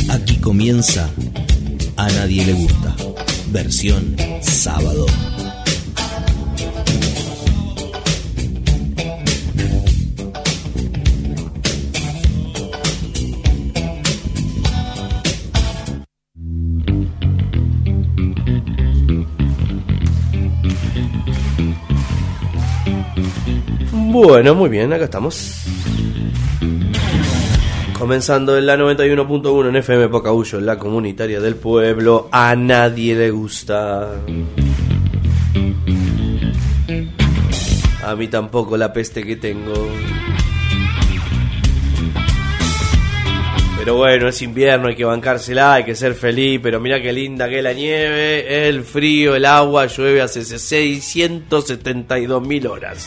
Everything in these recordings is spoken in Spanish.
Aquí comienza A Nadie Le Gusta, versión sábado. Bueno, muy bien, acá estamos. Comenzando en la 91.1 en FM Pocahullo, en la comunitaria del pueblo. A nadie le gusta. A mí tampoco la peste que tengo. Pero bueno, es invierno, hay que bancársela, hay que ser feliz. Pero mirá qué linda que es la nieve, el frío, el agua. Llueve hace 672.000 horas.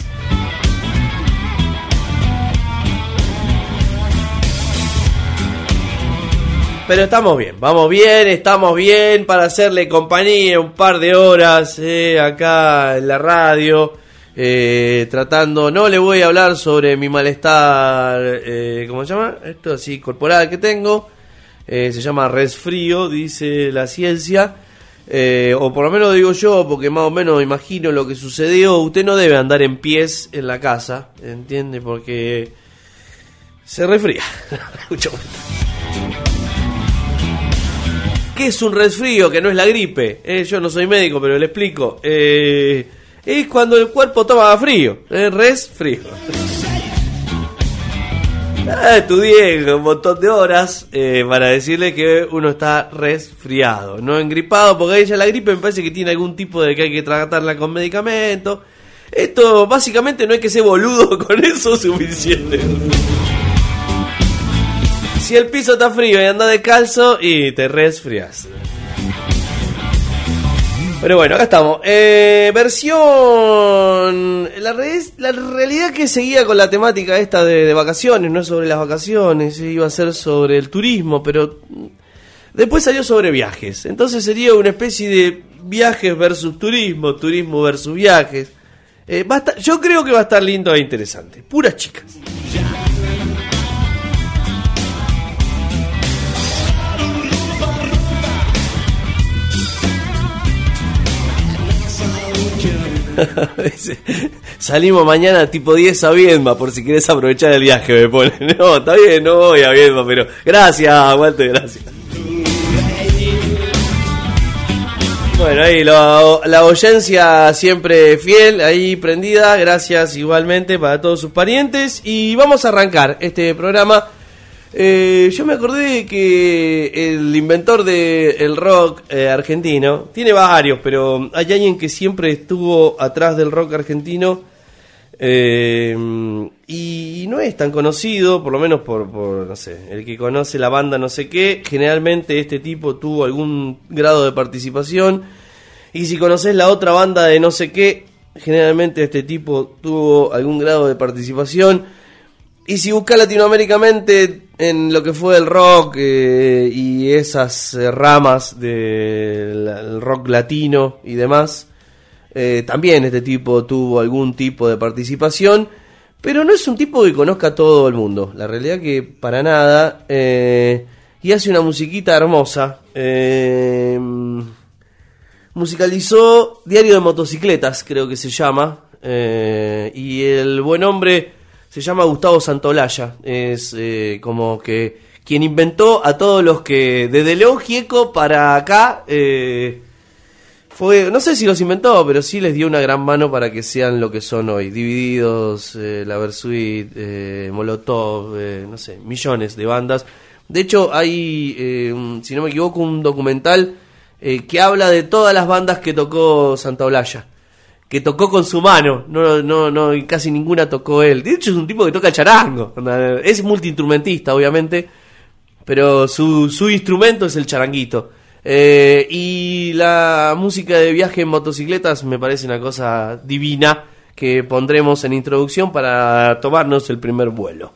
Pero estamos bien para hacerle compañía un par de horas acá en la radio, tratando, no le voy a hablar sobre mi malestar, ¿cómo se llama? Esto así corporal que tengo, se llama resfrío, dice la ciencia, o por lo menos digo yo, porque más o menos imagino lo que sucedió. Usted no debe andar en pies en la casa, ¿entiende? Porque se resfría. ¿Qué es un resfrío? Que no es la gripe. Yo no soy médico, pero le explico. Es cuando el cuerpo toma frío. Resfrío. Estudié un montón de horas para decirle que uno está resfriado. No engripado, porque ella la gripe me parece que tiene algún tipo de que hay que tratarla con medicamentos. Esto básicamente no hay que ser boludo, con eso es suficiente. Si el piso está frío y anda descalzo y te resfrias. Pero bueno, acá estamos. Versión... La realidad que seguía con la temática esta de vacaciones, no es sobre las vacaciones, iba a ser sobre el turismo, pero después salió sobre viajes. Entonces sería una especie de viajes versus turismo, turismo versus viajes. Yo creo que va a estar lindo e interesante. Puras chicas. Salimos mañana tipo 10 a Viedma, por si querés aprovechar el viaje, me pone. No, está bien, no voy a Viedma, pero gracias, Walter, gracias. Bueno, ahí la audiencia siempre fiel, ahí prendida, gracias igualmente para todos sus parientes. Y vamos a arrancar este programa. Yo me acordé que el inventor del rock argentino, tiene varios, pero hay alguien que siempre estuvo atrás del rock argentino y no es tan conocido, por lo menos por no sé, el que conoce la banda no sé qué. Generalmente este tipo tuvo algún grado de participación, y si conoces la otra banda de no sé qué, generalmente este tipo tuvo algún grado de participación. Y si buscas latinoaméricamente en lo que fue el rock y esas ramas del rock latino y demás, también este tipo tuvo algún tipo de participación, pero no es un tipo que conozca a todo el mundo, la realidad que para nada, y hace una musiquita hermosa. Musicalizó Diario de Motocicletas, creo que se llama, y el buen hombre se llama Gustavo Santaolalla. Es como que quien inventó a todos los que desde León Gieco para acá fue, no sé si los inventó, pero sí les dio una gran mano para que sean lo que son hoy. Divididos, La Versuit, Molotov, no sé, millones de bandas. De hecho hay, si no me equivoco, un documental que habla de todas las bandas que tocó Santaolalla, que tocó con su mano, no, y casi ninguna tocó él. De hecho es un tipo que toca el charango, es multiinstrumentista obviamente, pero su instrumento es el charanguito. Y la música de viaje en motocicletas me parece una cosa divina, que pondremos en introducción para tomarnos el primer vuelo.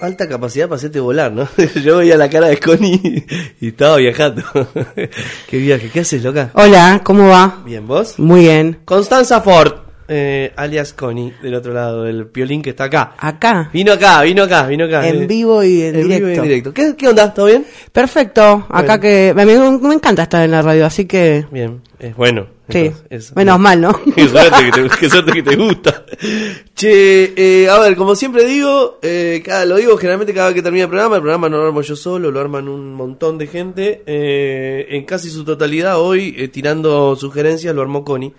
Alta capacidad para hacerte volar, ¿no? Yo veía la cara de Connie y estaba viajando. Qué viaje, ¿qué haces, loca? Hola, ¿cómo va? Bien, ¿vos? Muy bien. Constanza Ford, alias Connie, del otro lado, del piolín que está acá. ¿Acá? Vino acá. En vivo y en directo. Vivo y en directo. ¿Qué onda? ¿Todo bien? Perfecto. Acá Bueno. que me encanta estar en la radio, así que... Bien, es bueno. Sí, Entonces, menos mal, ¿no? Qué suerte que te gusta. Che, a ver, como siempre digo, lo digo generalmente cada vez que termina el programa no lo armo yo solo, lo arman un montón de gente. En casi su totalidad hoy, tirando sugerencias, lo armó Connie.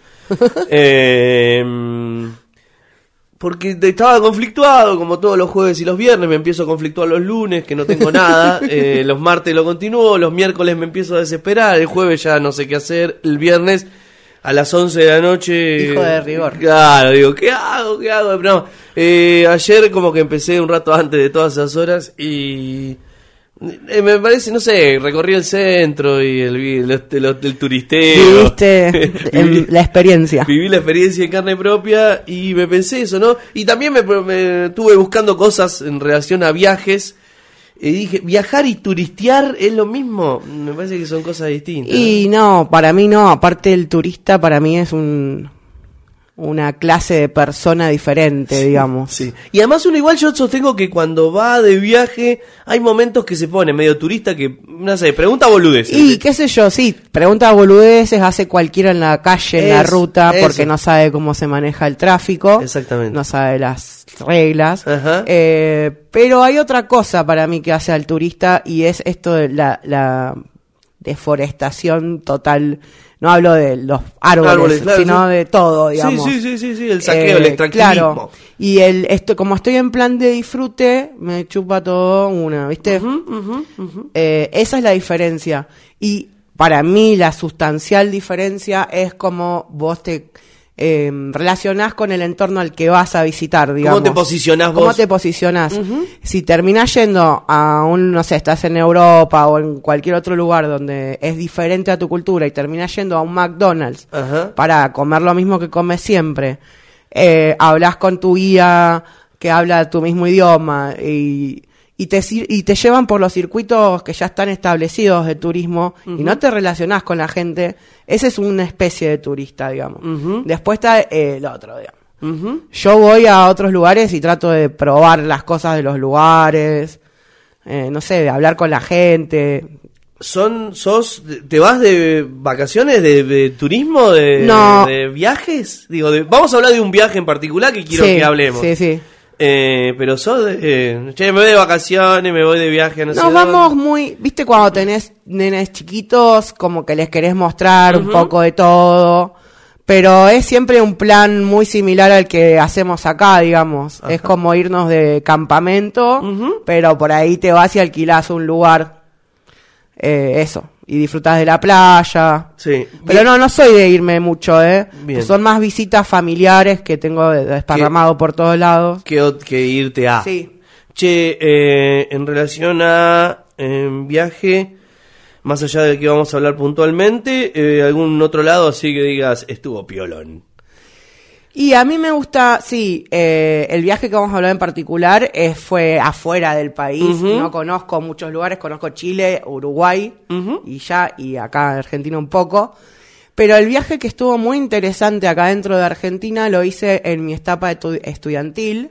Porque estaba conflictuado, como todos los jueves y los viernes, me empiezo a conflictuar los lunes, que no tengo nada, los martes lo continúo, los miércoles me empiezo a desesperar, el jueves ya no sé qué hacer, el viernes a las 11 de la noche... Hijo de rigor. Claro, digo, ¿qué hago? No, ayer como que empecé un rato antes de todas esas horas y... me parece, no sé, recorrí el centro y el turisteo. Viviste la experiencia. Viví la experiencia en carne propia y me pensé eso, ¿no? Y también me estuve buscando cosas en relación a viajes. Y dije, ¿viajar y turistear es lo mismo? Me parece que son cosas distintas. Y no, para mí no. Aparte el turista para mí es una clase de persona diferente, Sí, digamos. Sí. Y además uno igual yo sostengo que cuando va de viaje hay momentos que se pone medio turista que, no sé, pregunta boludeces. Y qué sé yo, sí, pregunta boludeces, hace cualquiera en la calle, en la ruta, porque no sabe cómo se maneja el tráfico. Exactamente. No sabe las reglas. Ajá. Pero hay otra cosa para mí que hace al turista y es esto de la deforestación total. No hablo de los árboles claro, sino sí. de todo, digamos. Sí, el saqueo, el extractivismo. Claro. Y como estoy en plan de disfrute, me chupa todo una, ¿viste? Esa es la diferencia. Y para mí la sustancial diferencia es como vos te relacionás con el entorno al que vas a visitar, digamos. ¿Cómo te posicionás vos? ¿Cómo te posicionás? Si terminás yendo a no sé, estás en Europa o en cualquier otro lugar donde es diferente a tu cultura y terminás yendo a un McDonald's para comer lo mismo que comes siempre, hablas con tu guía que habla tu mismo idioma y te llevan por los circuitos que ya están establecidos de turismo y no te relacionás con la gente, ese es una especie de turista, digamos. Después está el otro, digamos. Yo voy a otros lugares y trato de probar las cosas de los lugares, no sé, de hablar con la gente. ¿Te vas de vacaciones, de turismo, No. de viajes? Digo, vamos a hablar de un viaje en particular que quiero que hablemos. Sí. Pero sos me voy de vacaciones, me voy de viaje, no sé. Nos vamos muy, viste cuando tenés nenes chiquitos, como que les querés mostrar un poco de todo, pero es siempre un plan muy similar al que hacemos acá, digamos. Es como irnos de campamento, pero por ahí te vas y alquilás un lugar, eso, y disfrutás de la playa. Sí. Pero no soy de irme mucho, Bien. Son más visitas familiares que tengo desparramado por todos lados. Que irte a. Sí. Che, en relación a viaje, más allá del que vamos a hablar puntualmente, algún otro lado así que digas, estuvo piolón. Y a mí me gusta, sí, el viaje que vamos a hablar en particular fue afuera del país. No conozco muchos lugares, conozco Chile, Uruguay y acá en Argentina un poco. Pero el viaje que estuvo muy interesante acá dentro de Argentina lo hice en mi etapa estudiantil.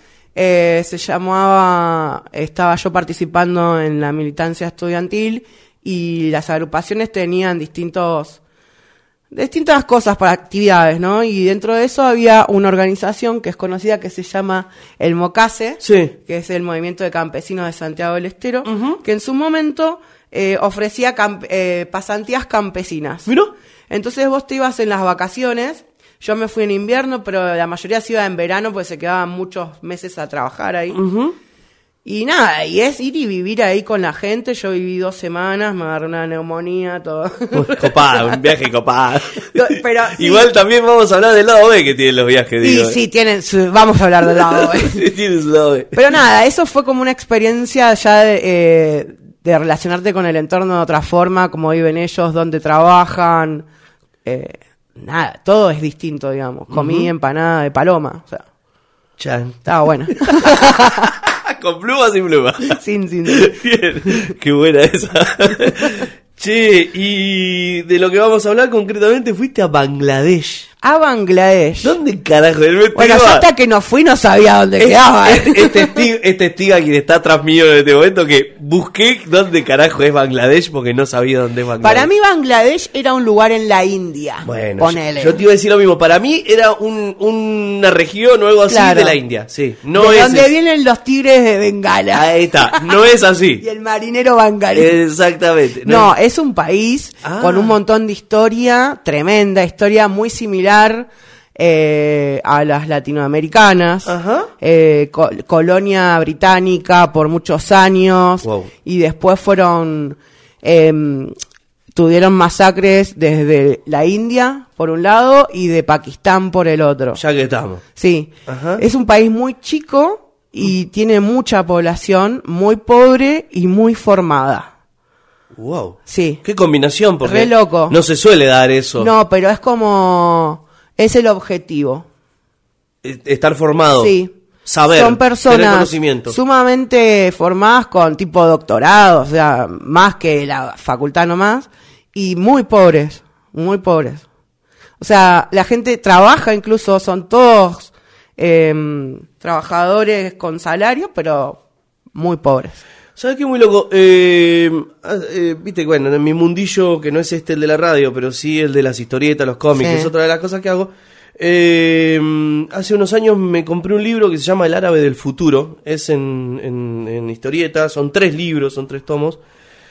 Estaba yo participando en la militancia estudiantil y las agrupaciones tenían distintas cosas para actividades, ¿no? Y dentro de eso había una organización que es conocida que se llama el MOCASE, que es el Movimiento de Campesinos de Santiago del Estero, que en su momento ofrecía pasantías campesinas. ¿Mira? Entonces vos te ibas en las vacaciones, yo me fui en invierno, pero la mayoría se iba en verano porque se quedaban muchos meses a trabajar ahí. Y nada, y es ir y vivir ahí con la gente. Yo viví 2 semanas, me agarré una neumonía, todo. Copado, un viaje copado. Pero, sí. Igual también vamos a hablar del lado B que tienen los viajes, digo. Sí, vamos a hablar del lado B. Sí, tienen su lado B. Pero nada, eso fue como una experiencia ya de relacionarte con el entorno de otra forma, cómo viven ellos, dónde trabajan. Nada, todo es distinto, digamos. Comí empanada de paloma, o sea. Chan. Estaba buena. Con pluma o sin pluma. Sin. Bien, qué buena esa. Che, y de lo que vamos a hablar concretamente, fuiste a Bangladesh. A Bangladesh. ¿Dónde carajo? Bueno, yo hasta que no fui no sabía dónde quedaba. Este Stiga quien está atrás mío en este momento, que busqué dónde carajo es Bangladesh porque no sabía dónde es Bangladesh. Para mí Bangladesh era un lugar en la India. Bueno, ponele. yo te iba a decir lo mismo. Para mí era una región o algo así, claro, de la India. Sí, no de es donde vienen los tigres de Bengala. Ahí está, no es así. Y el marinero bangalí. Exactamente. No, es un país con un montón de historia, tremenda historia, muy similar a las latinoamericanas. Colonia británica por muchos años. Wow. Y después tuvieron masacres desde la India por un lado y de Pakistán por el otro. Ya que estamos. Sí. Es un país muy chico y tiene mucha población, muy pobre y muy formada. Wow. Sí. Qué combinación, porque re loco. No se suele dar eso. No, pero es como... Es el objetivo. Estar formado. Sí. Saber. Son personas sumamente formadas con tipo doctorado, o sea, más que la facultad nomás, y muy pobres, muy pobres. O sea, la gente trabaja incluso, son todos trabajadores con salario, pero muy pobres. ¿Sabes qué? Muy loco. Viste, bueno, en mi mundillo, que no es el de la radio, pero sí el de las historietas, los cómics, es otra de las cosas que hago. Hace unos años me compré un libro que se llama El árabe del futuro. Es en historietas, son 3 libros, son 3 tomos.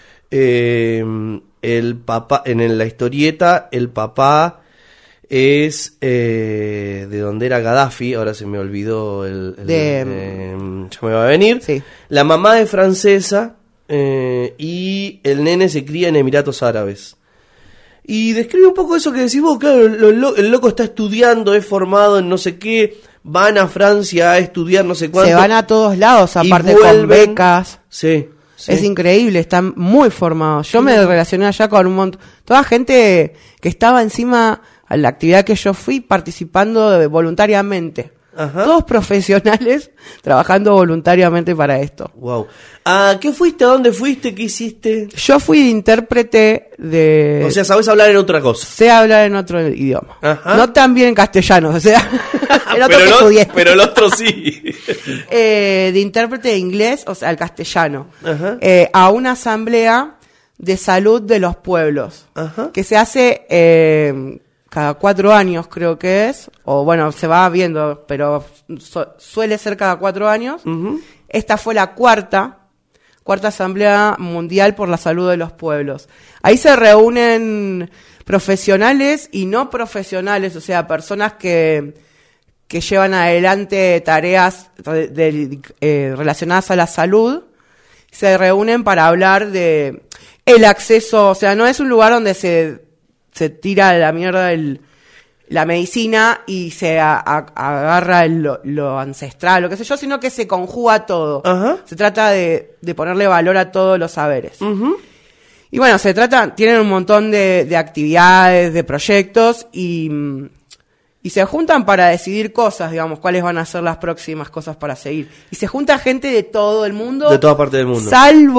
El papá, en la historieta, el papá es de donde era Gaddafi, ahora se me olvidó ya me va a venir. Sí. La mamá es francesa y el nene se cría en Emiratos Árabes. Y describe un poco eso que decís vos, claro, el loco está estudiando, es formado en no sé qué, van a Francia a estudiar no sé cuánto. Se van a todos lados, aparte con becas. Sí. Sí. Es increíble, están muy formados. Yo me relacioné allá con un montón, toda gente que estaba encima a la actividad que yo fui participando voluntariamente. Ajá. Todos profesionales trabajando voluntariamente para esto. Wow. ¿A qué fuiste? ¿A dónde fuiste? ¿Qué hiciste? Yo fui de intérprete de... O sea, ¿sabés hablar en otra cosa? Sé hablar en otro idioma. Ajá. No tan bien en castellano, o sea, el otro que estudié. Pero el otro sí. De intérprete de inglés, o sea, el castellano. Ajá. A una asamblea de salud de los pueblos. Ajá. Que se hace... cada 4 años creo que es, o bueno, se va viendo, pero suele ser cada 4 años. Uh-huh. Esta fue la cuarta Asamblea Mundial por la Salud de los Pueblos. Ahí se reúnen profesionales y no profesionales, o sea, personas que llevan adelante tareas relacionadas a la salud, se reúnen para hablar de el acceso, o sea, no es un lugar donde se tira de la mierda la medicina y se agarra lo ancestral, lo que sé yo, sino que se conjuga todo. Uh-huh. Se trata de ponerle valor a todos los saberes. Uh-huh. Y bueno, tienen un montón de actividades, de proyectos y se juntan para decidir cosas, digamos, cuáles van a ser las próximas cosas para seguir. Y se junta gente de todo el mundo. De toda parte del mundo.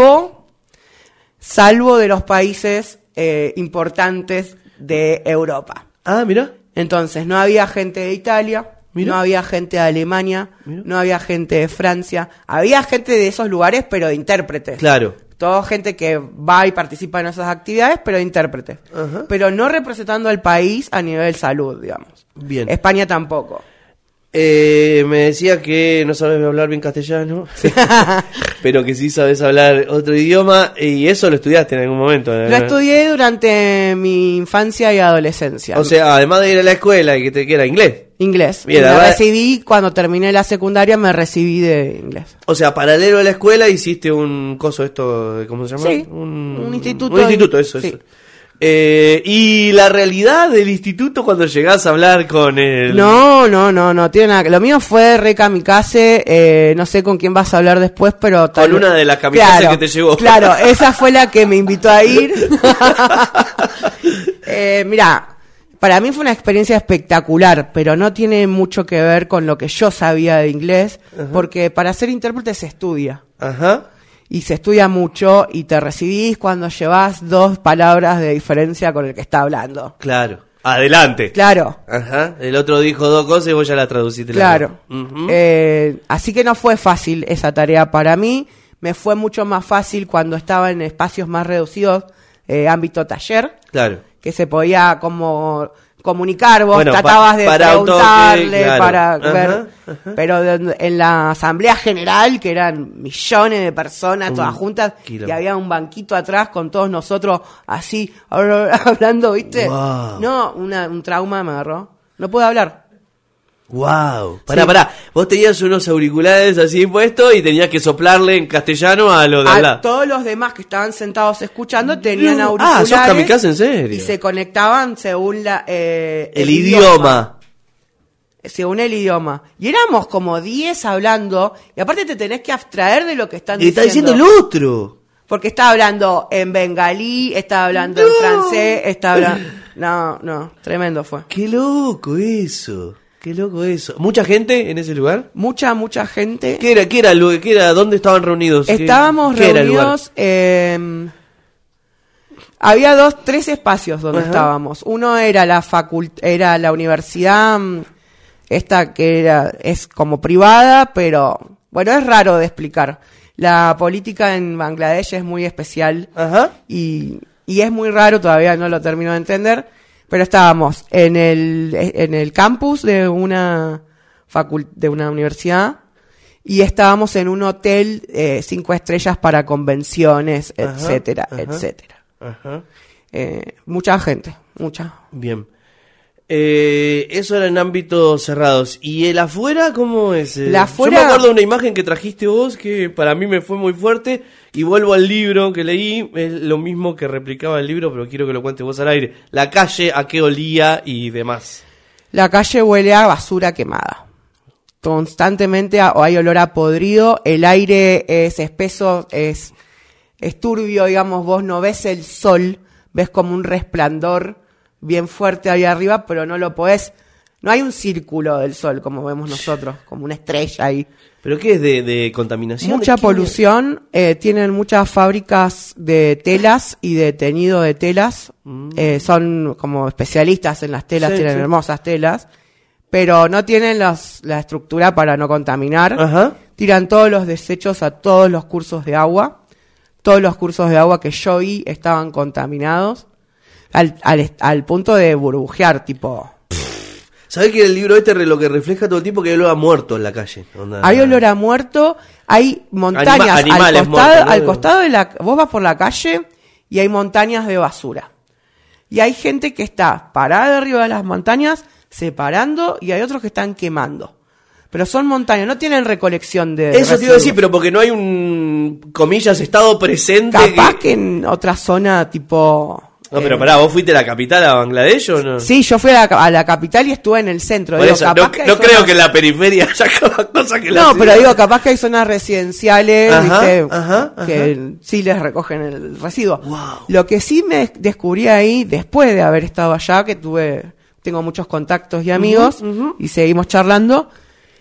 Salvo de los países importantes de Europa. Ah, mira. Entonces, no había gente de Italia, no había gente de Alemania, no había gente de Francia. Había gente de esos lugares, pero de intérpretes. Claro. Toda gente que va y participa en esas actividades, pero de intérpretes. Uh-huh. Pero no representando al país a nivel salud, digamos. Bien. España tampoco. Me decía que no sabes hablar bien castellano, pero que sí sabes hablar otro idioma, y eso lo estudiaste en algún momento. Lo estudié durante mi infancia y adolescencia. O sea, además de ir a la escuela y que era inglés. Inglés. Bien, me recibí, cuando terminé la secundaria, me recibí de inglés. O sea, paralelo a la escuela hiciste un coso esto, ¿cómo se llama? Sí, un instituto. Un instituto, eso. Y la realidad del instituto cuando llegás a hablar con el... No, tiene nada. Lo mío fue re kamikaze, no sé con quién vas a hablar después, pero... Con una de las kamikazes que te llegó. Claro, esa fue la que me invitó a ir. Mirá, Para mí fue una experiencia espectacular, pero no tiene mucho que ver con lo que yo sabía de inglés, porque para ser intérprete se estudia. Y se estudia mucho y te recibís cuando llevas 2 palabras de diferencia con el que está hablando. Claro. Adelante. Claro. El otro dijo 2 cosas y vos ya la traduciste. Claro. Así que no fue fácil esa tarea para mí. Me fue mucho más fácil cuando estaba en espacios más reducidos, ámbito taller. Claro. Que se podía como comunicar, vos tratabas de preguntarle para ver, pero en la asamblea general, que eran millones de personas todas juntas, y había un banquito atrás con todos nosotros así, hablando, ¿viste? Wow. No, un trauma me agarró, no puedo hablar. Wow, pará, vos tenías unos auriculares así puestos y tenías que soplarle en castellano a los de al lado. Todos los demás que estaban sentados escuchando tenían auriculares. ¿Sos kamikaze en serio? Y se conectaban según el idioma. Según el idioma. Y éramos como 10 hablando, y aparte te tenés que abstraer de lo que están diciendo. Y está diciendo el otro. Porque está hablando en bengalí, está hablando en francés, está hablando... No, tremendo fue. Qué loco eso. Qué loco eso. ¿Mucha gente en ese lugar? Mucha gente. ¿Qué era? ¿Dónde estaban reunidos? Estábamos reunidos. Había 3 espacios donde estábamos. Uno era era la universidad, esta que es como privada, pero bueno, es raro de explicar. La política en Bangladesh es muy especial y es muy raro, todavía no lo termino de entender. Pero estábamos en el campus de una universidad y estábamos en un hotel 5 estrellas para convenciones, etcétera. Mucha gente, mucha. Bien. Eso era en ámbitos cerrados. ¿Y el afuera cómo es? Afuera... Yo me acuerdo de una imagen que trajiste vos que para mí me fue muy fuerte. Y vuelvo al libro que leí, es lo mismo que replicaba el libro, pero quiero que lo cuentes vos al aire. La calle, ¿a qué olía y demás? La calle huele a basura quemada. Constantemente hay olor a podrido, el aire es espeso, es turbio, digamos, vos no ves el sol, ves como un resplandor bien fuerte ahí arriba, pero no lo podés, no hay un círculo del sol como vemos nosotros, como una estrella ahí. ¿Pero qué es de contaminación? Mucha polución, tienen muchas fábricas de telas y de teñido de telas, son como especialistas en las telas, tienen hermosas telas, pero no tienen la estructura para no contaminar, tiran todos los desechos a todos los cursos de agua que yo vi estaban contaminados, al punto de burbujear, tipo... ¿Sabés que el libro lo que refleja todo el tiempo que hay olor a muerto en la calle? Hay olor a muerto, hay montañas animales al costado de vos vas por la calle y hay montañas de basura. Y hay gente que está parada arriba de las montañas separando y hay otros que están quemando. Pero son montañas, no tienen recolección de eso residuos. Te iba a decir, pero porque no hay un, comillas, estado presente. Capaz que en otra zona tipo... No, pero pará, ¿vos fuiste a la capital, a Bangladesh o no? Sí, yo fui a la capital y estuve en el centro. Digo, eso, capaz no creo que en la periferia haya cosas que no, pero digo, capaz que hay zonas residenciales que sí les recogen el residuo. Wow. Lo que sí me descubrí ahí, después de haber estado allá, que tengo muchos contactos y amigos, y seguimos charlando,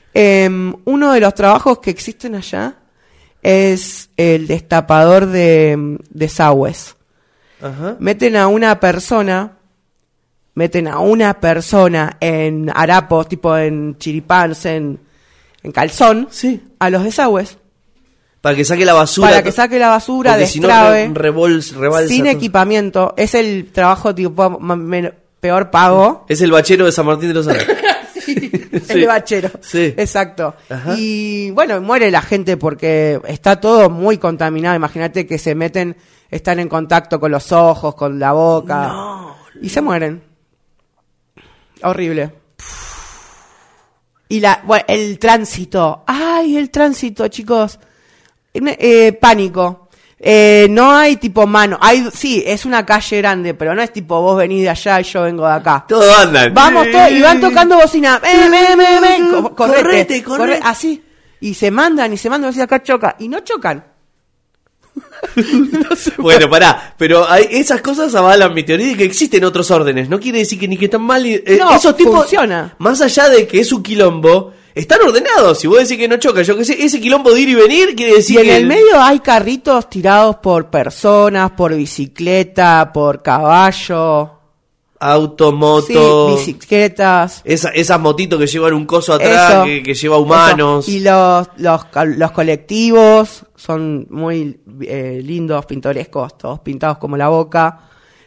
uno de los trabajos que existen allá es el destapador de desagües. Meten a una persona en harapos, tipo en chiripans, en calzón, a los desagües. Para que saque la basura. Destrabe. Si no, rebalsa sin todo. Equipamiento. Es el trabajo tipo peor pago. Es el bachero de San Martín de los Andes. El bachero. Sí. Exacto. Y bueno, muere la gente porque está todo muy contaminado. Imagínate que están en contacto con los ojos, con la boca. Y se mueren. Horrible. Y el tránsito. ¡Ay, el tránsito, chicos! Pánico. No hay tipo mano. Sí, es una calle grande, pero no es tipo vos venís de allá y yo vengo de acá. Todos andan. Vamos todos y van tocando bocina. Correte. Así. Y se mandan, decir acá choca. Y no chocan. No sé. Bueno, pará, pero esas cosas avalan mi teoría de que existen otros órdenes. No quiere decir que ni que están mal. No, esos tipos, funciona. más allá de que es un quilombo, están ordenados. Si vos decís que no choca, yo que sé, ese quilombo de ir y venir quiere decir y en que el medio hay carritos tirados por personas, por bicicleta, por caballo. Automoto, sí, bicicletas, esas motitos que llevan un coso atrás que lleva humanos. Eso. Y los colectivos son muy lindos, pintorescos, todos pintados como la boca.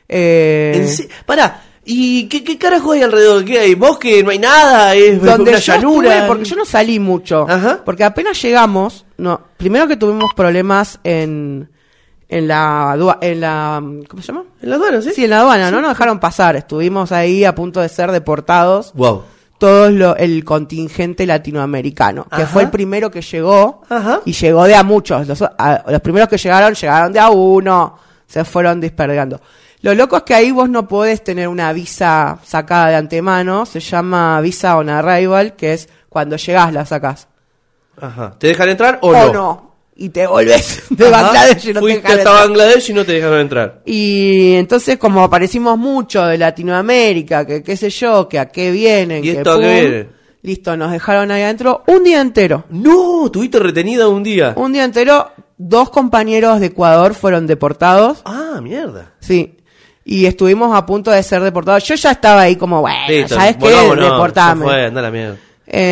Pará, ¿y qué carajo hay alrededor? ¿Qué hay? ¿Bosque? ¿No hay nada? ¿Es donde una yo llanura? estuve, porque yo no salí mucho. Ajá. Porque apenas llegamos, primero que tuvimos problemas en la ¿cómo se llama? En la aduana, ¿sí? Sí, en la aduana, sí. No nos dejaron pasar. Estuvimos ahí a punto de ser deportados. Wow. Todo el contingente latinoamericano, que fue el primero que llegó. Ajá. Y llegó de a muchos. Los primeros que llegaron de a uno, se fueron dispersando. Lo loco es que ahí vos no podés tener una visa sacada de antemano, se llama visa on arrival, que es cuando llegás la sacás. Ajá. ¿Te dejan entrar o no? O no. Y te volvés de Bangladesh y no fuiste te dejan hasta Bangladesh y no te dejaron entrar. Y entonces, como aparecimos mucho de Latinoamérica, que qué sé yo, que a qué vienen, ¿Y que esto a qué viene? Listo, nos dejaron ahí adentro un día entero. No, tuviste retenida un día. Un día entero, 2 compañeros de Ecuador fueron deportados. Ah, mierda. Sí. Y estuvimos a punto de ser deportados. Yo ya estaba ahí como, bueno, listo, ¿sabes qué? Deportame. Fue, anda la mierda.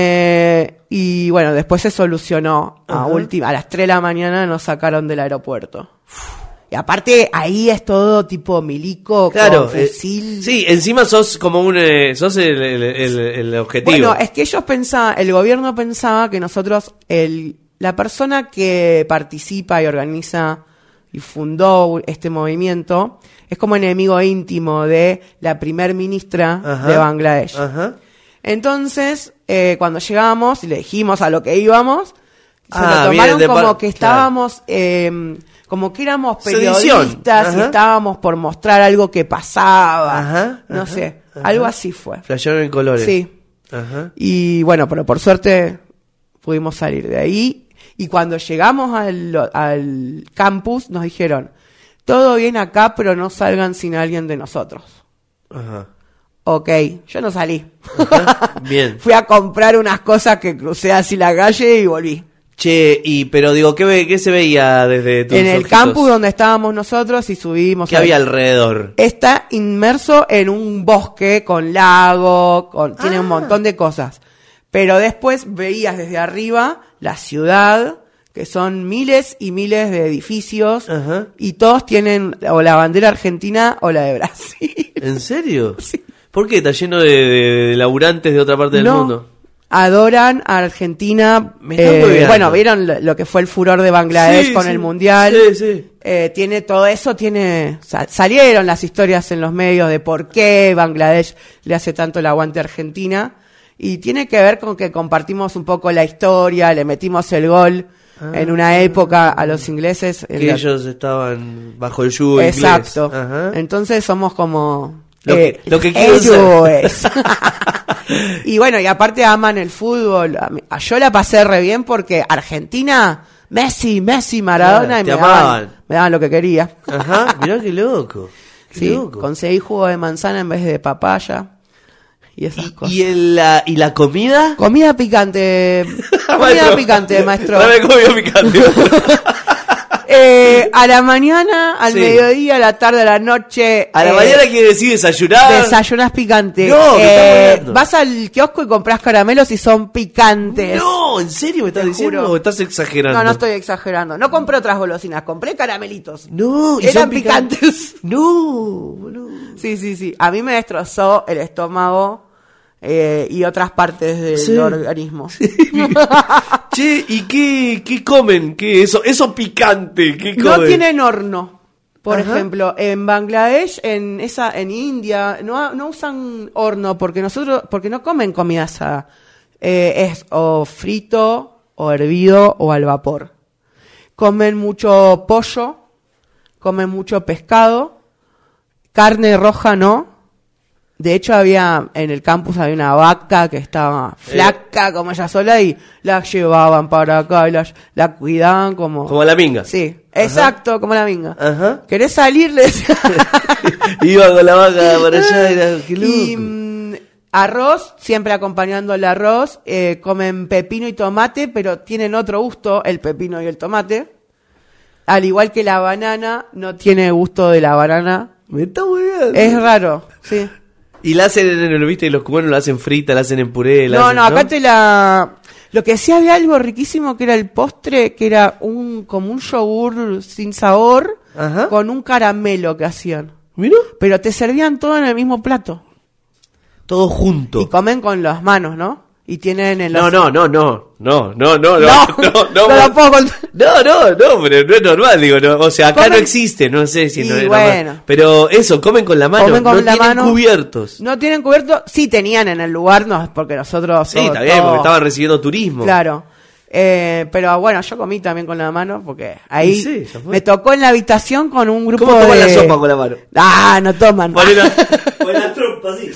Y bueno, después se solucionó. A las 3 de la mañana nos sacaron del aeropuerto. Y aparte, ahí es todo tipo milico, claro, con fusil. Sí, encima sos como sos el objetivo. Bueno, es que el gobierno pensaba que nosotros, la persona que participa y organiza y fundó este movimiento, es como enemigo íntimo de la primer ministra de Bangladesh. Ajá. Entonces, cuando llegamos y le dijimos a lo que íbamos, se lo tomaron como que estábamos, como que éramos periodistas y estábamos por mostrar algo que pasaba. No sé, algo así fue. Flashearon en colores. Sí. Ajá. Y bueno, pero por suerte pudimos salir de ahí. Y cuando llegamos al campus, nos dijeron, todo bien acá, pero no salgan sin alguien de nosotros. Ajá. Ok, yo no salí. Ajá, bien. Fui a comprar unas cosas que crucé así la calle y volví. Che, pero digo, ¿qué se veía desde tus En el ojitos? campus donde estábamos nosotros y subimos. ¿Qué había alrededor? Está inmerso en un bosque con lago, tiene un montón de cosas. Pero después veías desde arriba la ciudad, que son miles y miles de edificios, y todos tienen o la bandera argentina o la de Brasil. ¿En serio? Sí. ¿Por qué? ¿Está lleno de laburantes de otra parte del mundo? Adoran a Argentina. Bueno, vieron lo que fue el furor de Bangladesh con el Mundial. Sí. Tiene todo eso, salieron las historias en los medios de por qué Bangladesh le hace tanto el aguante a Argentina. Y tiene que ver con que compartimos un poco la historia, le metimos el gol en una época a los ingleses. Que ellos estaban bajo el yugo inglés. Exacto. Entonces somos como... Lo que quiero ser. Y bueno, y aparte aman el fútbol. Yo la pasé re bien porque Argentina, Messi, Maradona, y me daban lo que quería. Ajá, mirá qué loco. Qué loco. Conseguí jugo de manzana en vez de papaya. Y esas cosas. ¿Y la comida? Comida picante. Comida picante, maestro. Dame comida picante. A la mañana, al mediodía, a la tarde, a la noche. A la mañana quiere decir desayunar. Desayunas picante. No, vas al kiosco y compras caramelos y son picantes. No, ¿en serio me estás diciendo o estás exagerando? No estoy exagerando. No compré otras golosinas, compré caramelitos. No, eran picantes. No, boludo. Sí. A mí me destrozó el estómago. Y otras partes del organismo. Sí. Che, ¿y qué comen? ¿Qué eso picante? ¿Qué comen? No tienen horno. Por ejemplo, en Bangladesh, en India, no usan horno porque no comen comida asada. Es o frito, o hervido, o al vapor. Comen mucho pollo, comen mucho pescado, carne roja no. De hecho, en el campus había una vaca que estaba flaca como ella sola y la llevaban para acá y la cuidaban como... Como la minga. Sí, exacto, como la minga. Ajá. ¿Querés salir? Le decía. Iba con la vaca para allá, era qué loco. Y arroz, siempre acompañando el arroz. Comen pepino y tomate, pero tienen otro gusto, el pepino y el tomate. Al igual que la banana, no tiene gusto de la banana. Me está hueveando. Es raro, sí. Y la hacen, ¿viste? Los cubanos la hacen frita, la hacen en puré. No, acá lo que sí había algo riquísimo que era el postre, que era como un yogur sin sabor, ajá, con un caramelo que hacían. ¿Mira? Pero te servían todo en el mismo plato. Todo junto. Y comen con las manos, ¿no? Y tienen en los... No lo puedo contar. No, pero no es normal, digo, no, o sea, acá comen... no existe, no sé si no es bueno. normal. Pero eso, comen con la mano, comen con no la tienen mano, cubiertos. No tienen cubiertos, sí tenían en el lugar, no, porque nosotros... Sí, está bien, porque estaban recibiendo turismo. Claro. Pero bueno, yo comí también con la mano porque ahí me tocó en la habitación con un grupo de... ¿Cómo toman la sopa con la mano? No toman. Pon la trompa así.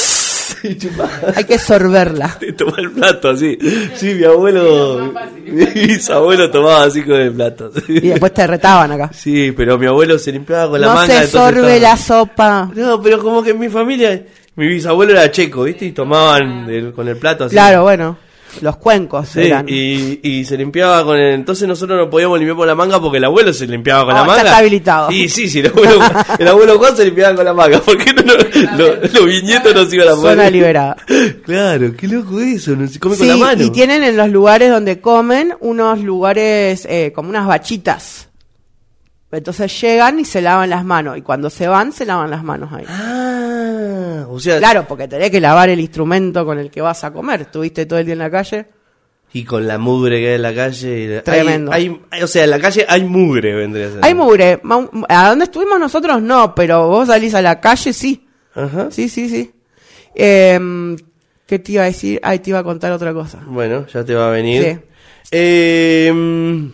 Hay que sorberla. Te toma el plato así. Sí, mi abuelo, mis abuelos tomaban así con el plato. Y después te retaban acá. Sí, pero mi abuelo se limpiaba con la manga. No se sorbe la sopa. No, pero como que en mi familia, mi bisabuelo era checo, ¿viste? Y tomaban con el plato así. Claro, bueno. Los cuencos, sí, eran. Y se limpiaba con el... Entonces nosotros no podíamos limpiar por la manga porque el abuelo se limpiaba con la manga. Ya está habilitado. Sí, el abuelo Juan se limpiaba con la manga. ¿Por qué los viñetos no se iban a poder? Zona liberada. Claro, qué loco eso, no se come con la mano. Y tienen en los lugares donde comen unos lugares como unas bachitas. Entonces llegan y se lavan las manos. Y cuando se van, se lavan las manos ahí. O sea... Claro, porque tenés que lavar el instrumento con el que vas a comer. Estuviste todo el día en la calle. Y con la mugre que hay en la calle. Tremendo. O sea, en la calle hay mugre, vendría a ser. Hay mugre. ¿A dónde estuvimos nosotros? No, pero vos salís a la calle, sí. Ajá. Sí. ¿Qué te iba a decir? Te iba a contar otra cosa. Bueno, ya te va a venir. Sí.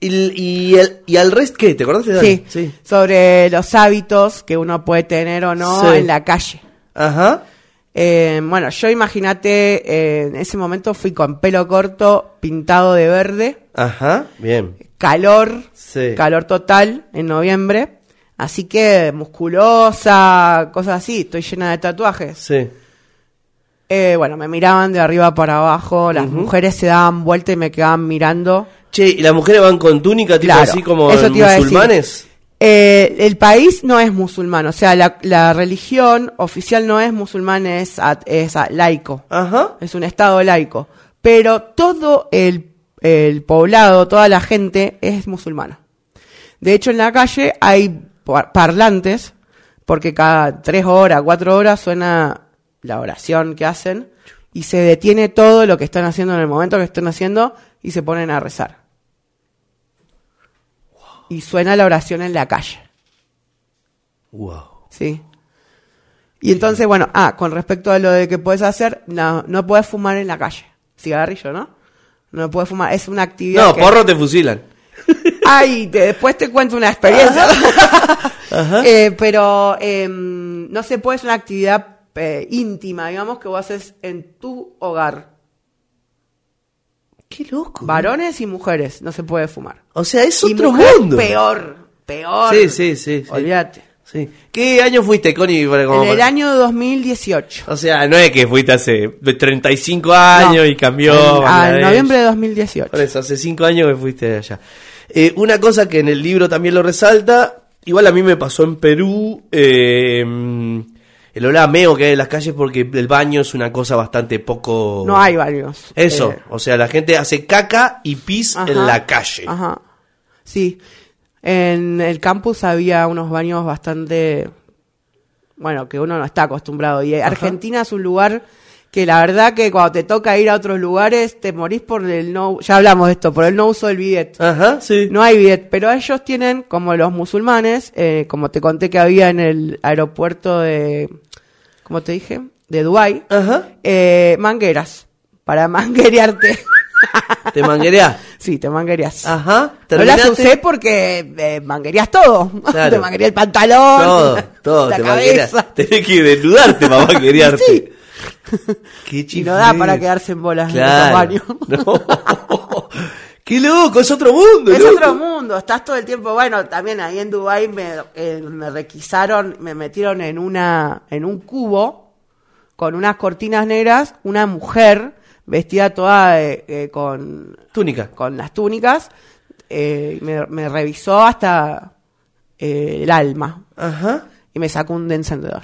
¿Y al resto qué? ¿Te acordás de sí, sobre los hábitos que uno puede tener o no en la calle. Ajá. Bueno, yo imagínate, en ese momento fui con pelo corto, pintado de verde. Ajá, bien. Calor total en noviembre. Así que musculosa, cosas así, estoy llena de tatuajes. Sí. Bueno, me miraban de arriba para abajo, las mujeres se daban vuelta y me quedaban mirando. Che, ¿y las mujeres van con túnica, tipo así como musulmanes? El país no es musulmán, o sea, la religión oficial no es musulmán, es laico. Ajá. Es un estado laico. Pero todo el poblado, toda la gente es musulmana. De hecho, en la calle hay parlantes, porque cada 3 horas, 4 horas suena la oración que hacen y se detiene todo lo que están haciendo en el momento que están haciendo y se ponen a rezar. Y suena la oración en la calle. Wow. Sí. Y entonces, bueno, con respecto a lo de que puedes hacer, no puedes fumar en la calle. Cigarrillo, ¿no? No puedes fumar, es una actividad. No, porro te fusilan. Después te cuento una experiencia. Ajá. Pero no se puede, es una actividad íntima, digamos, que vos haces en tu hogar. Qué loco. Varones y mujeres, no se puede fumar. O sea, es y otro mujer, mundo. Peor. Sí. Olvídate. Sí. ¿Qué año fuiste, Connie? En el año 2018. O sea, no es que fuiste hace 35 años y cambió. En noviembre de 2018. Por eso, hace 5 años que fuiste allá. Una cosa que en el libro también lo resalta, igual a mí me pasó en Perú, el olor a meo que hay en las calles, porque el baño es una cosa bastante poco... No hay baños. Eso, o sea, la gente hace caca y pis en la calle. Ajá, sí. En el campus había unos baños bastante... Bueno, que uno no está acostumbrado. Y Argentina es un lugar que la verdad que cuando te toca ir a otros lugares te morís por el no... Ya hablamos de esto, por el no uso del bidet. Ajá, sí. No hay bidet, pero ellos tienen, como los musulmanes, como te conté que había en el aeropuerto de... ¿Cómo te dije? De Dubái. Ajá. Mangueras para manguerearte. ¿Te manguereás? Sí, te manguerías. Ajá. No las usé porque manguerías todo. Claro. Te manguería el pantalón. Todo. La te cabeza. Tenés que desnudarte para manguerearte. Sí. Qué y no da para quedarse en bolas claro. en los baños. No. ¡Qué loco! Es otro mundo. Es loco. otro mundo. Estás todo el tiempo. Bueno, también ahí en Dubái me requisaron, me metieron en un cubo con unas cortinas negras, una mujer vestida toda con túnica, con las túnicas, me revisó hasta el alma. Ajá. Y me sacó un encendedor.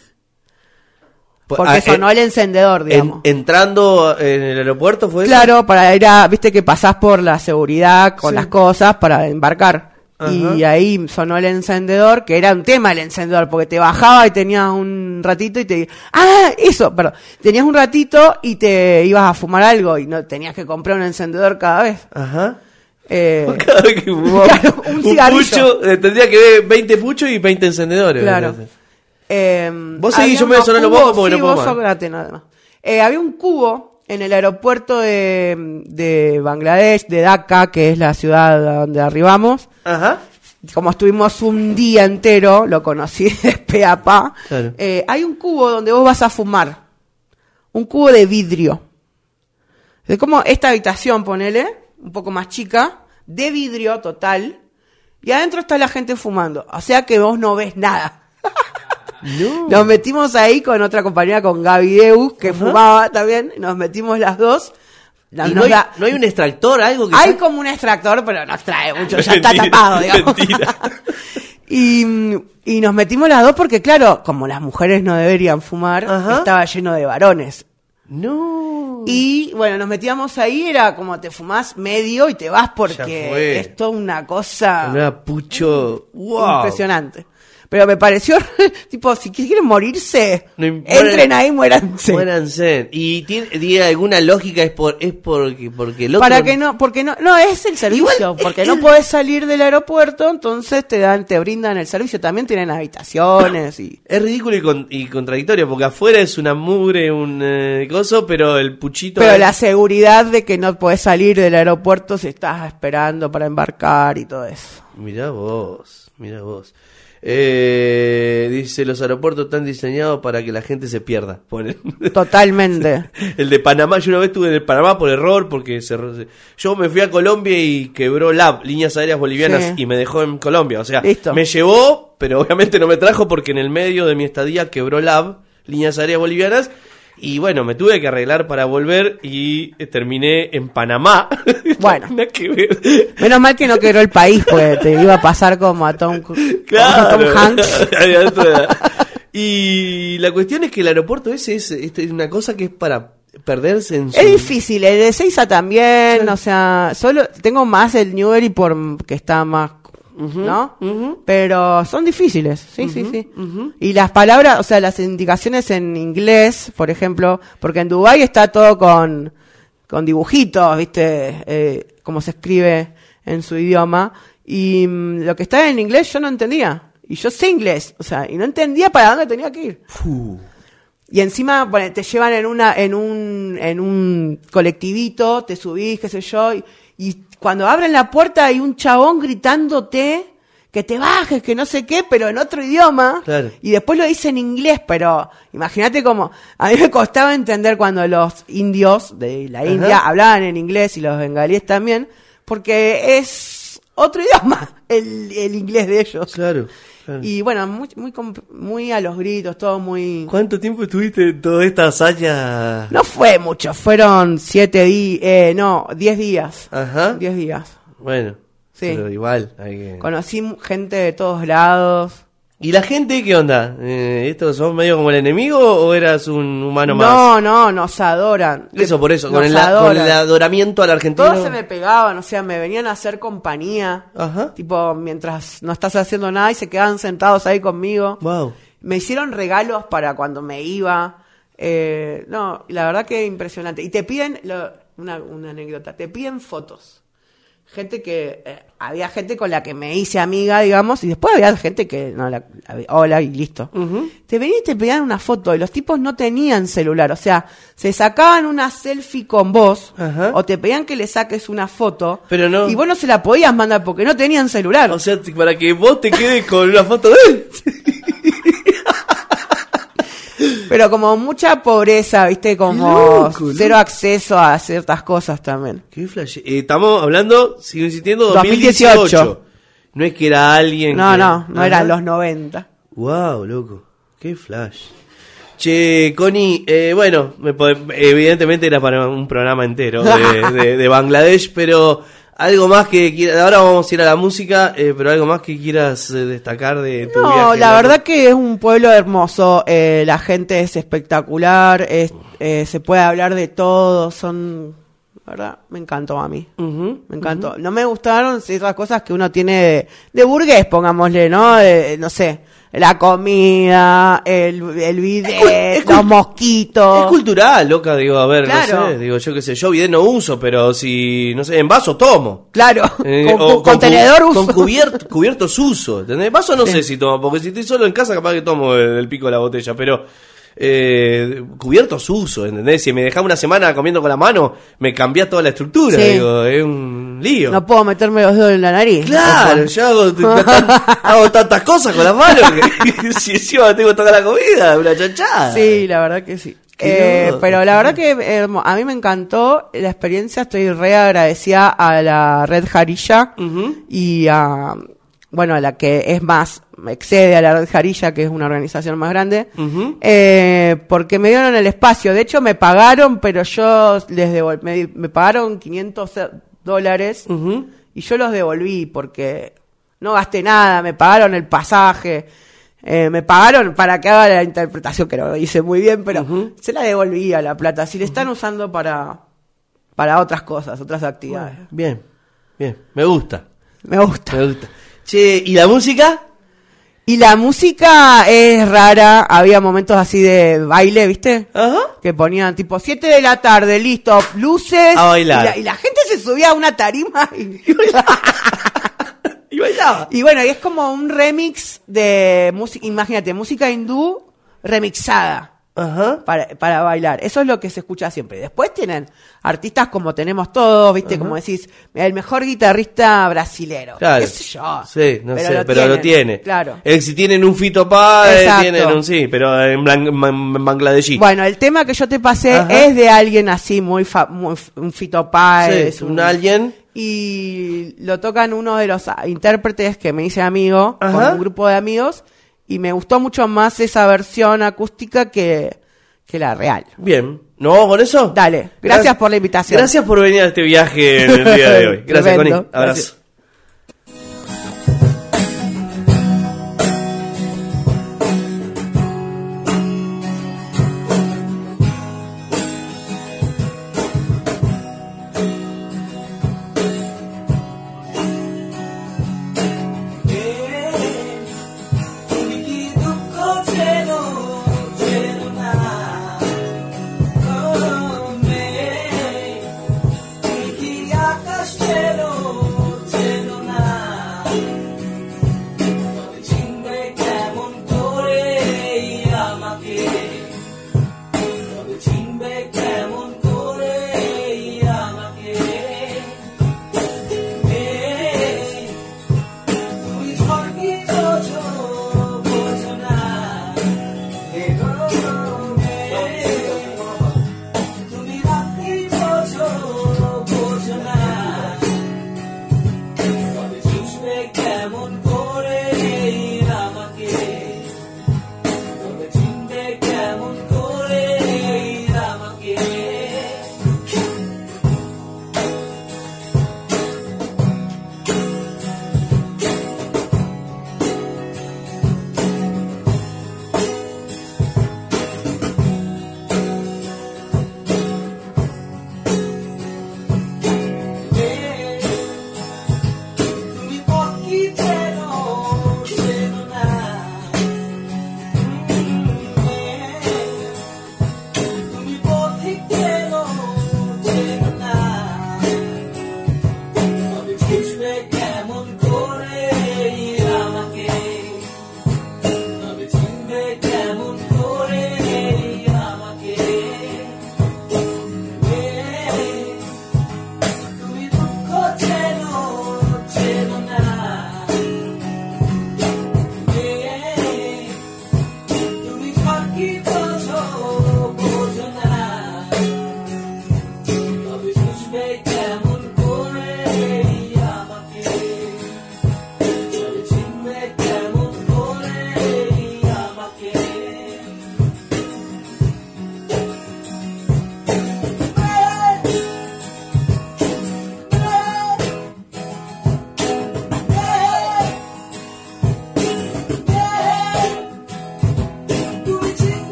Porque sonó el encendedor, digamos. ¿Entrando en el aeropuerto fue eso? Claro, para ir a, viste que pasás por la seguridad con las cosas para embarcar. Ajá. Y ahí sonó el encendedor, que era un tema el encendedor, porque te bajaba y tenías un ratito y tenías un ratito y te ibas a fumar algo y no tenías que comprar un encendedor cada vez. Ajá. Cada vez que fumaba claro, un cigarrillo. Pucho, tendría que ver 20 puchos y 20 encendedores. Claro. Vos seguís, yo me voy a sonar los bocos porque no puedo más. Nada más. Había un cubo en el aeropuerto de Bangladesh, de Dhaka, que es la ciudad donde arribamos. Ajá. Como estuvimos un día entero, lo conocí de pe a pa. Claro. Hay un cubo donde vos vas a fumar. Un cubo de vidrio. Es como esta habitación, ponele, un poco más chica, de vidrio total. Y adentro está la gente fumando. O sea que vos no ves nada. No. Nos metimos ahí con otra compañera, con Gaby Deus, que fumaba también. Nos metimos las dos. ¿No hay un extractor, algo que hay como un extractor, pero no extrae mucho, ya está tapado, digamos. Mentira. y nos metimos las dos porque, claro, como las mujeres no deberían fumar, estaba lleno de varones. No. Y bueno, nos metíamos ahí, era como te fumás medio y te vas porque es toda una cosa. Una pucho. Wow. Impresionante. Pero me pareció, tipo, si quieren morirse, entren ahí, muéranse. Muéranse. ¿Y tiene alguna lógica? ¿Es porque el otro... Para que no, porque no es el servicio. Igual, porque no podés salir del aeropuerto, entonces te brindan el servicio. También tienen habitaciones y... Es ridículo y contradictorio, porque afuera es una mugre, un coso, pero el puchito... Pero la seguridad de que no podés salir del aeropuerto si estás esperando para embarcar y todo eso. Mirá vos. Dice, los aeropuertos están diseñados para que la gente se pierda. Totalmente. El de Panamá, yo una vez estuve en el Panamá por error, porque yo me fui a Colombia y quebró LAB, Líneas Aéreas Bolivianas, y me dejó en Colombia. O sea, listo. Me llevó, pero obviamente no me trajo porque en el medio de mi estadía quebró LAB, Líneas Aéreas Bolivianas. Y bueno, me tuve que arreglar para volver y terminé en Panamá. Bueno, nada que ver. Menos mal que no quebró el país, pues te iba a pasar como a Tom Hanks. Y la cuestión es que el aeropuerto ese es una cosa que es para perderse en su... Es difícil, el de Ezeiza también, sí. O sea, solo tengo más el Newbery porque está más... ¿no? Pero son difíciles, sí. Y las palabras, o sea, las indicaciones en inglés, por ejemplo, porque en Dubái está todo con dibujitos, ¿viste? Como se escribe en su idioma. Y lo que está en inglés yo no entendía. Y yo sé inglés, o sea, y no entendía para dónde tenía que ir. Y encima, bueno, te llevan en un colectivito, te subís, qué sé yo, y cuando abren la puerta hay un chabón gritándote que te bajes, que no sé qué, pero en otro idioma. Claro. Y después lo dice en inglés, pero imagínate cómo... A mí me costaba entender cuando los indios de la India hablaban en inglés y los bengalíes también, porque es otro idioma el inglés de ellos. Claro. Y bueno, muy a los gritos, todo muy... ¿Cuánto tiempo estuviste en toda esta hazaña? No fue mucho, fueron 10 días. Ajá. 10 días. Bueno, sí. Pero igual. Conocí gente de todos lados. ¿Y la gente qué onda? ¿Estos son medio como el enemigo o eras un humano más? No, nos adoran. Eso, por eso, con el adoramiento al argentino. Todos se me pegaban, o sea, me venían a hacer compañía. Ajá. Tipo, mientras no estás haciendo nada y se quedaban sentados ahí conmigo. Wow. Me hicieron regalos para cuando me iba. No, la verdad que impresionante. Y te piden, una anécdota, te piden fotos. gente que había gente con la que me hice amiga, digamos, y después había gente que no hola y listo. Te venían y te pedían una foto y los tipos no tenían celular, o sea, se sacaban una selfie con vos o te pedían que le saques una foto, pero no, y vos no se la podías mandar porque no tenían celular. O sea, para que vos te quedes con una foto de él. Pero como mucha pobreza, ¿viste? Como cero acceso a ciertas cosas también. Qué flash. Estamos hablando, sigo insistiendo, 2018. No es que era alguien No eran los 90. Wow, loco. Qué flash. Che, Connie, bueno, evidentemente era para un programa entero de Bangladesh, pero algo más que quieras, ahora vamos a ir a la música, pero algo más que quieras destacar de tu viaje. No, la verdad que es un pueblo hermoso, la gente es espectacular, se puede hablar de todo, la verdad, me encantó a mí, me encantó. No me gustaron esas cosas que uno tiene de burgués, pongámosle, ¿no? No sé, la comida, el bidet, los mosquitos. Es cultural, loca, digo, a ver, claro. No sé, digo, yo qué sé, yo bidet no uso, pero si, no sé, en vaso tomo. Claro, con contenedor uso. Con cubiertos uso, ¿entendés? Vaso no sé si tomo, porque si estoy solo en casa capaz que tomo el pico de la botella, pero cubiertos uso, ¿entendés? Si me dejaba una semana comiendo con la mano, me cambia toda la estructura, digo, es un lío. No puedo meterme los dedos en la nariz. Claro, yo hago tantas cosas con las manos que si encima tengo toda la comida, una chanchada. Sí, la verdad que sí. Pero la verdad que a mí me encantó la experiencia, estoy re agradecida a la Red Harilla y a la que es más, excede a la Red Harilla, que es una organización más grande, porque me dieron el espacio. De hecho, me pagaron, pero yo les devolví, me pagaron $500 y yo los devolví porque no gasté nada, me pagaron el pasaje, me pagaron para que haga la interpretación, que lo hice muy bien, pero se la devolví a la plata. Si le están usando para otras cosas, otras actividades. Bien, me gusta. Che, ¿y la música? Y la música es rara, había momentos así de baile, ¿viste? Que ponían tipo 7 de la tarde, listo, luces. A bailar. Y la gente se subía a una tarima y bailaba. Y bueno, y es como un remix de música, imagínate, música hindú remixada. Para bailar. Eso es lo que se escucha siempre. Después tienen artistas como tenemos todos, ¿viste? Como decís, el mejor guitarrista brasilero. Claro. ¿Qué sé yo? Sí, no sé, pero lo tiene. Claro. Si tienen un Fito Páez, tienen un pero en Bangladesh. Bueno, el tema que yo te pasé es de alguien así, muy un Fito Páez. Sí, un alguien. Y lo tocan uno de los intérpretes que me hice amigo, con un grupo de amigos. Y me gustó mucho más esa versión acústica que la real. Bien. ¿No vamos con eso? Dale. Gracias por la invitación. Gracias por venir a este viaje en el día de hoy. Gracias, Connie. Abrazo. Gracias. Castelo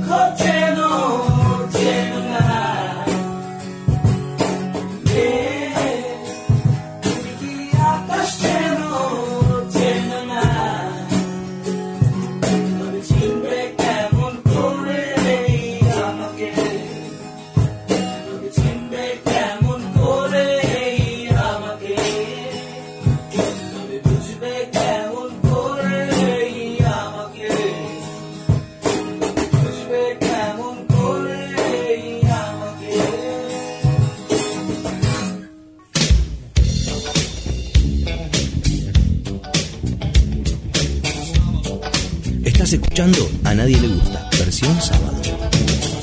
Estás escuchando A Nadie Le Gusta, versión sábado.